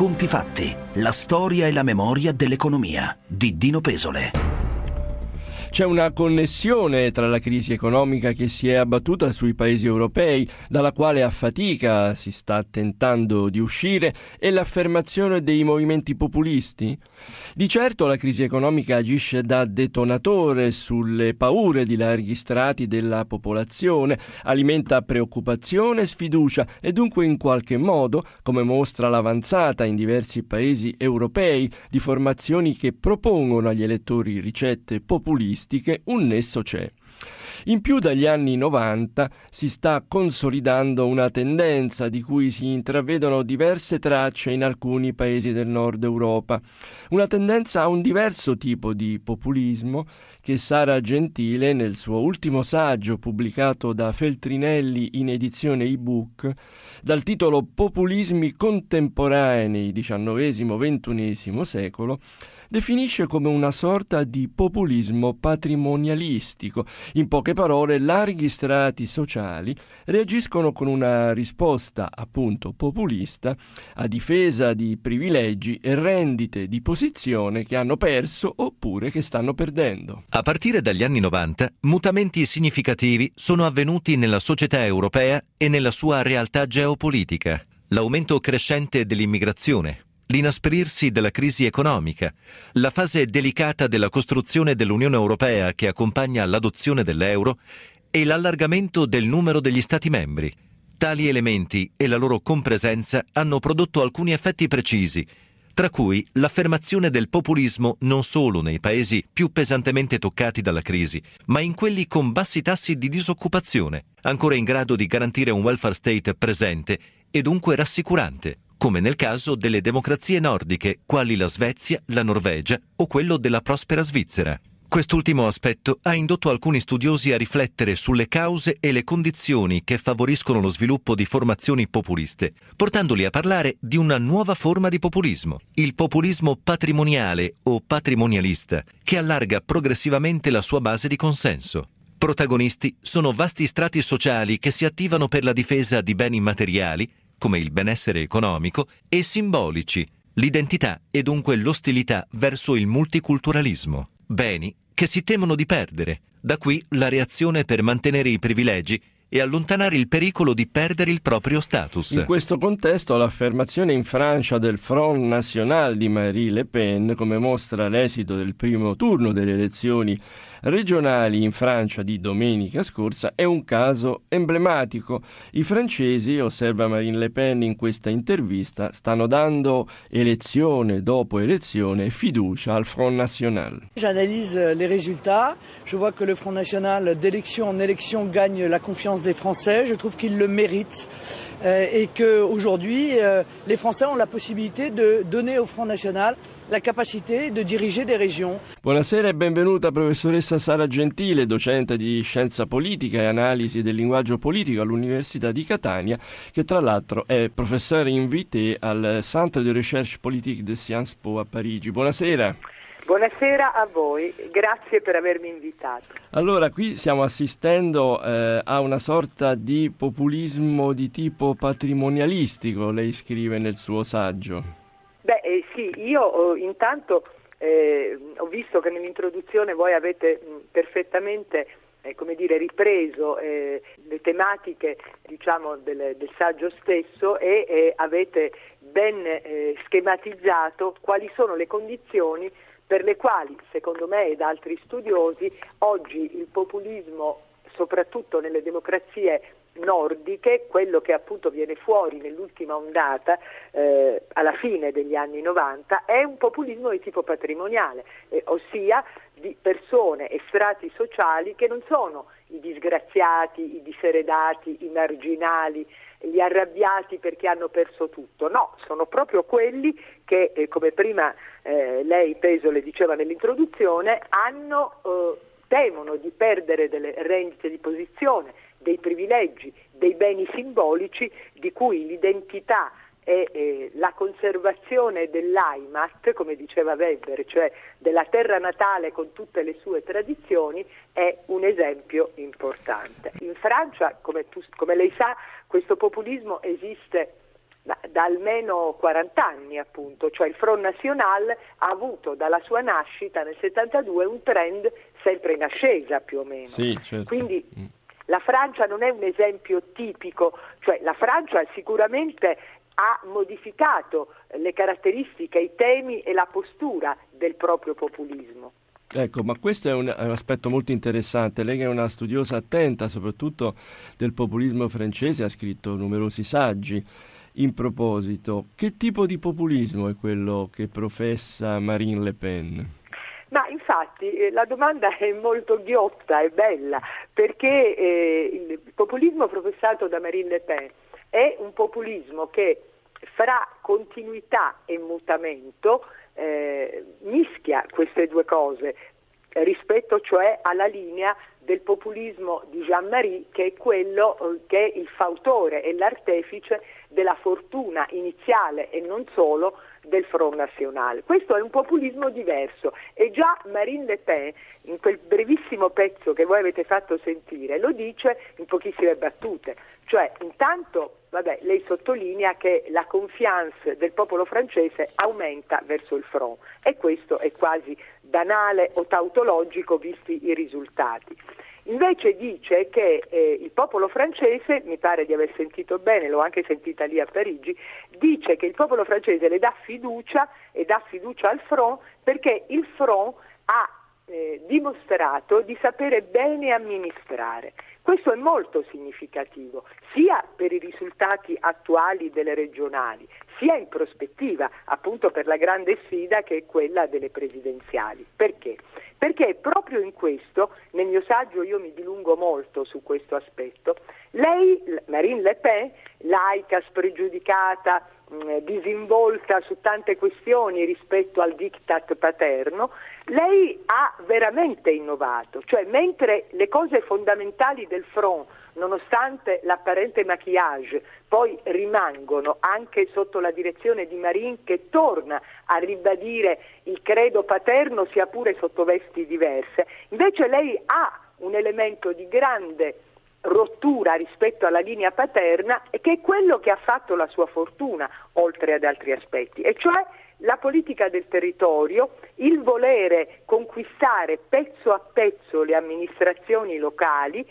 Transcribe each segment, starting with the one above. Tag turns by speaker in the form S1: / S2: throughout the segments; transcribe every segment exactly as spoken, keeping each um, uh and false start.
S1: conti fatti, la storia e la memoria dell'economia di Dino Pesole.
S2: C'è una connessione tra la crisi economica che si è abbattuta sui paesi europei, dalla quale a fatica si sta tentando di uscire, e l'affermazione dei movimenti populisti? Di certo la crisi economica agisce da detonatore sulle paure di larghi strati della popolazione, alimenta preoccupazione e sfiducia e dunque in qualche modo, come mostra l'avanzata in diversi paesi europei di formazioni che propongono agli elettori ricette populistiche, un nesso c'è. In più dagli anni novanta si sta consolidando una tendenza di cui si intravedono diverse tracce in alcuni paesi del nord Europa. Una tendenza a un diverso tipo di populismo che Sara Gentile, nel suo ultimo saggio pubblicato da Feltrinelli in edizione ebook, dal titolo Populismi contemporanei diciannovesimo ventunesimo secolo, definisce come una sorta di populismo patrimonialistico. In poche parole, larghi strati sociali reagiscono con una risposta, appunto, populista a difesa di privilegi e rendite di posizione che hanno perso oppure che stanno perdendo.
S3: A partire dagli anni novanta, mutamenti significativi sono avvenuti nella società europea e nella sua realtà geopolitica. L'aumento crescente dell'immigrazione, l'inasperirsi della crisi economica, la fase delicata della costruzione dell'Unione Europea che accompagna l'adozione dell'euro e l'allargamento del numero degli Stati membri. Tali elementi e la loro compresenza hanno prodotto alcuni effetti precisi, tra cui l'affermazione del populismo non solo nei paesi più pesantemente toccati dalla crisi, ma in quelli con bassi tassi di disoccupazione, ancora in grado di garantire un welfare state presente e dunque rassicurante, come nel caso delle democrazie nordiche, quali la Svezia, la Norvegia o quello della prospera Svizzera. Quest'ultimo aspetto ha indotto alcuni studiosi a riflettere sulle cause e le condizioni che favoriscono lo sviluppo di formazioni populiste, portandoli a parlare di una nuova forma di populismo, il populismo patrimoniale o patrimonialista, che allarga progressivamente la sua base di consenso. Protagonisti sono vasti strati sociali che si attivano per la difesa di beni materiali, come il benessere economico, e simbolici, l'identità e dunque l'ostilità verso il multiculturalismo. Beni che si temono di perdere. Da qui la reazione per mantenere i privilegi e allontanare il pericolo di perdere il proprio status.
S2: In questo contesto l'affermazione in Francia del Front National di Marine Le Pen, come mostra l'esito del primo turno delle elezioni regionali in Francia di domenica scorsa, è un caso emblematico. I francesi, osserva Marine Le Pen in questa intervista, stanno dando elezione dopo elezione fiducia al Front National.
S4: J'analyse les résultats, je vois que le Front National d'élection en élection gagne la confiance des Français, je trouve qu'il le mérite euh, et qu'aujourd'hui euh, les Français ont la possibilité de donner au Front National la capacité de diriger des régions.
S2: Buonasera e benvenuta professoressa Sara Gentile, docente di scienza politica e analisi del linguaggio politico all'Università di Catania, che tra l'altro è professore invité al Centre de Recherche Politique de Sciences Po a Parigi. Buonasera.
S5: Buonasera a voi, grazie per avermi invitato.
S2: Allora, qui stiamo assistendo eh, a una sorta di populismo di tipo patrimonialistico, lei scrive nel suo saggio.
S5: Beh eh, sì, io eh, intanto eh, ho visto che nell'introduzione voi avete mh, perfettamente eh, come dire, ripreso eh, le tematiche diciamo del, del saggio stesso e eh, avete ben eh, schematizzato quali sono le condizioni per le quali, secondo me ed altri studiosi, oggi il populismo, soprattutto nelle democrazie nordiche, quello che appunto viene fuori nell'ultima ondata eh, alla fine degli anni novanta, è un populismo di tipo patrimoniale, eh, ossia di persone e strati sociali che non sono i disgraziati, i diseredati, i marginali, gli arrabbiati perché hanno perso tutto, no, sono proprio quelli che, eh, come prima eh, lei Pesole diceva nell'introduzione, hanno, eh, temono di perdere delle rendite di posizione, dei privilegi, dei beni simbolici di cui l'identità e eh, la conservazione dell'Heimat, come diceva Weber, cioè della terra natale con tutte le sue tradizioni, è un esempio importante. In Francia, come, tu, come lei sa, questo populismo esiste da, da almeno quaranta anni, appunto, cioè il Front National ha avuto dalla sua nascita nel settantadue un trend sempre in ascesa più o meno.
S2: Sì, certo.
S5: Quindi
S2: mm.
S5: la Francia non è un esempio tipico, cioè la Francia sicuramente ha modificato le caratteristiche, i temi e la postura del proprio populismo.
S2: Ecco, ma questo è un, è un aspetto molto interessante. Lei che è una studiosa attenta soprattutto del populismo francese, ha scritto numerosi saggi in proposito. Che tipo di populismo è quello che professa Marine Le Pen?
S5: Ma infatti eh, la domanda è molto ghiotta e bella, perché eh, il populismo professato da Marine Le Pen è un populismo che fra continuità e mutamento eh, mischia queste due cose, rispetto cioè alla linea del populismo di Jean-Marie, che è quello eh, che è il fautore e l'artefice della fortuna iniziale e non solo del Front National. Questo è un populismo diverso e già Marine Le Pen in quel brevissimo pezzo che voi avete fatto sentire lo dice in pochissime battute, cioè intanto vabbè, lei sottolinea che la confiance del popolo francese aumenta verso il Front e questo è quasi banale o tautologico visti i risultati. Invece dice che eh, il popolo francese, mi pare di aver sentito bene, l'ho anche sentita lì a Parigi, dice che il popolo francese le dà fiducia e dà fiducia al Front perché il Front ha eh, dimostrato di sapere bene amministrare. Questo è molto significativo, sia per i risultati attuali delle regionali, sia in prospettiva, appunto per la grande sfida che è quella delle presidenziali. Perché? Perché proprio in questo, nel mio saggio io mi dilungo molto su questo aspetto, lei, Marine Le Pen, laica, spregiudicata, mh, disinvolta su tante questioni rispetto al diktat paterno, lei ha veramente innovato, cioè mentre le cose fondamentali del Front, nonostante l'apparente maquillage, poi rimangono anche sotto la direzione di Marine, che torna a ribadire il credo paterno sia pure sotto vesti diverse, invece lei ha un elemento di grande rottura rispetto alla linea paterna e che è quello che ha fatto la sua fortuna, oltre ad altri aspetti, e cioè la politica del territorio, il volere conquistare pezzo a pezzo le amministrazioni locali,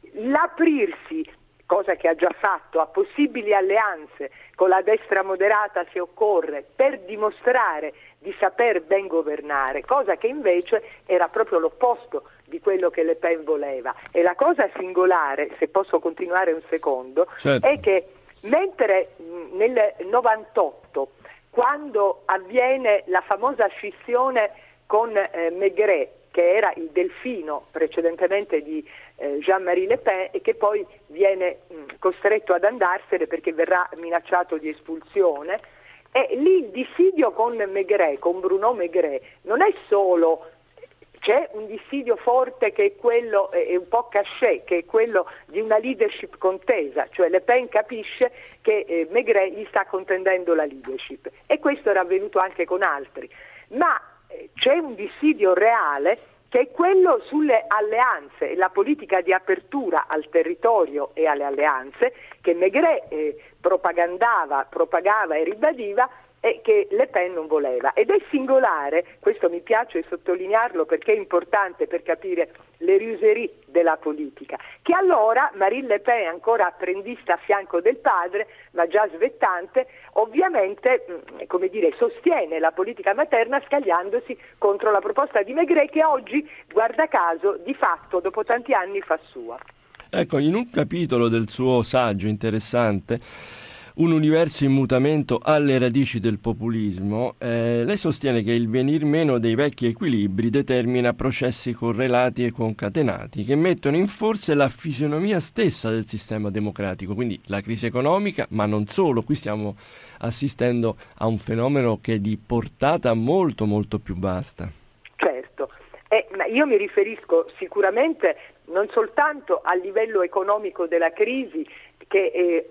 S5: l'aprirsi, cosa che ha già fatto, a possibili alleanze con la destra moderata se occorre, per dimostrare di saper ben governare, cosa che invece era proprio l'opposto di quello che Le Pen voleva. E la cosa singolare, se posso continuare un secondo, certo, è che mentre mh, nel novantotto, quando avviene la famosa scissione con eh, Maigret, che era il delfino precedentemente di eh, Jean-Marie Le Pen e che poi viene mh, costretto ad andarsene perché verrà minacciato di espulsione, e lì il dissidio con Maigret, con Bruno Maigret, non è solo, c'è un dissidio forte che è quello, è un po' caché, che è quello di una leadership contesa, cioè Le Pen capisce che eh, Maigret gli sta contendendo la leadership, e questo era avvenuto anche con altri, ma eh, c'è un dissidio reale che è quello sulle alleanze e la politica di apertura al territorio e alle alleanze che Maigret eh, propagandava, propagava e ribadiva, e che Le Pen non voleva. Ed è singolare, questo mi piace sottolinearlo perché è importante per capire le ruserie della politica, che allora Marine Le Pen, ancora apprendista a fianco del padre, ma già svettante, ovviamente mh, come dire, sostiene la politica materna scagliandosi contro la proposta di Maigret, che oggi, guarda caso, di fatto dopo tanti anni fa sua.
S2: Ecco, in un capitolo del suo saggio interessante, Un universo in mutamento alle radici del populismo, eh, lei sostiene che il venir meno dei vecchi equilibri determina processi correlati e concatenati che mettono in forse la fisionomia stessa del sistema democratico, quindi la crisi economica, ma non solo. Qui stiamo assistendo a un fenomeno che è di portata molto molto più vasta.
S5: Certo, eh, ma io mi riferisco sicuramente non soltanto a livello economico della crisi, che eh,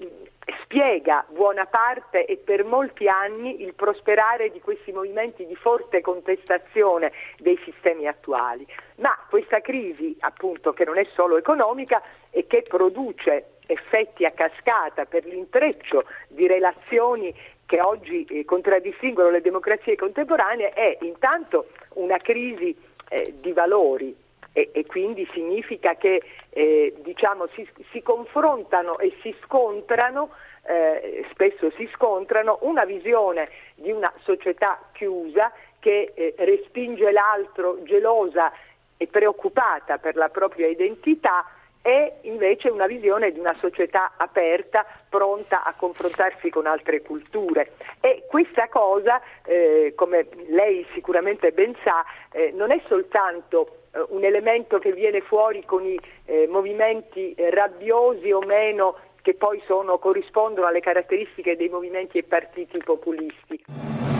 S5: spiega buona parte e per molti anni il prosperare di questi movimenti di forte contestazione dei sistemi attuali, ma questa crisi, appunto, che non è solo economica e che produce effetti a cascata, per l'intreccio di relazioni che oggi eh, contraddistinguono le democrazie contemporanee, è intanto una crisi eh, di valori e, e quindi significa che eh, diciamo si, si confrontano e si scontrano, eh, spesso si scontrano, una visione di una società chiusa che eh, respinge l'altro gelosa e preoccupata per la propria identità, e invece una visione di una società aperta, pronta a confrontarsi con altre culture. E questa cosa, eh, come lei sicuramente ben sa, eh, non è soltanto eh, un elemento che viene fuori con i eh, movimenti eh, rabbiosi o meno, che poi sono, corrispondono alle caratteristiche dei movimenti e partiti populisti.